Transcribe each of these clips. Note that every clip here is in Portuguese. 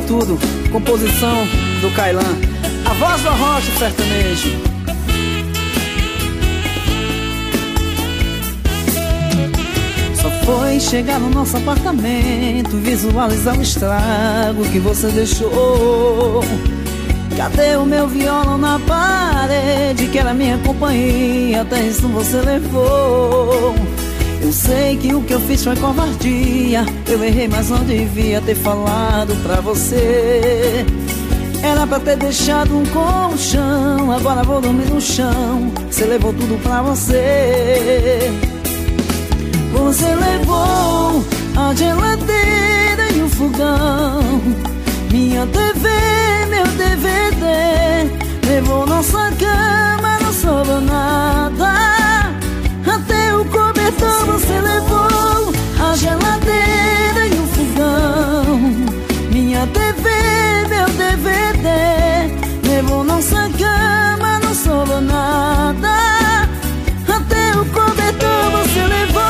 Tudo, composição do Kailan, a voz do arrocha sertanejo. Só foi chegar no nosso apartamento, visualizar o estrago que você deixou. Cadê o meu violão na parede, que era minha companhia, até isso você levou. Eu sei que o que eu fiz foi covardia, eu errei, mas não devia ter falado pra você. Era pra ter deixado um colchão, agora vou dormir no chão. Você levou tudo pra você. Você levou a geladeira e o fogão, minha TV, meu DVD. Levou nossa cama, não sobrou nada. Até o cobertor você levou, a geladeira e o fogão, minha TV, meu DVD. Levou nossa cama, não sobrou nada. Até o cobertor você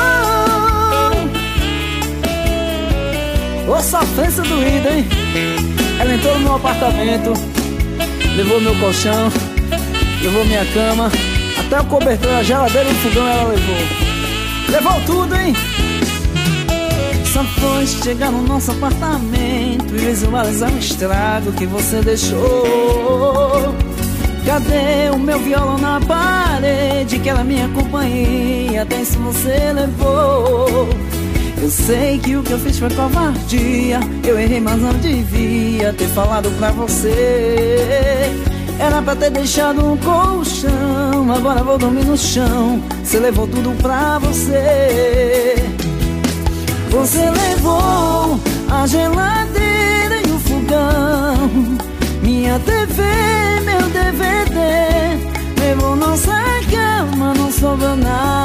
levou. Ô sofrência doída, hein? Ela entrou no meu apartamento, levou meu colchão, levou minha cama, até o cobertor, a geladeira e o fogão ela levou. Levou tudo, hein? Só foi chegar no nosso apartamento e visualizar o estrago que você deixou. Cadê o meu violão na parede, que era minha companhia, até isso você levou. Eu sei que o que eu fiz foi covardia, eu errei, mas não devia ter falado pra você. Era pra ter deixado um colchão, agora vou dormir no chão. Você levou tudo pra você. Você levou a geladeira e o fogão, minha TV, meu DVD. Levou nossa cama, não sobrou nada.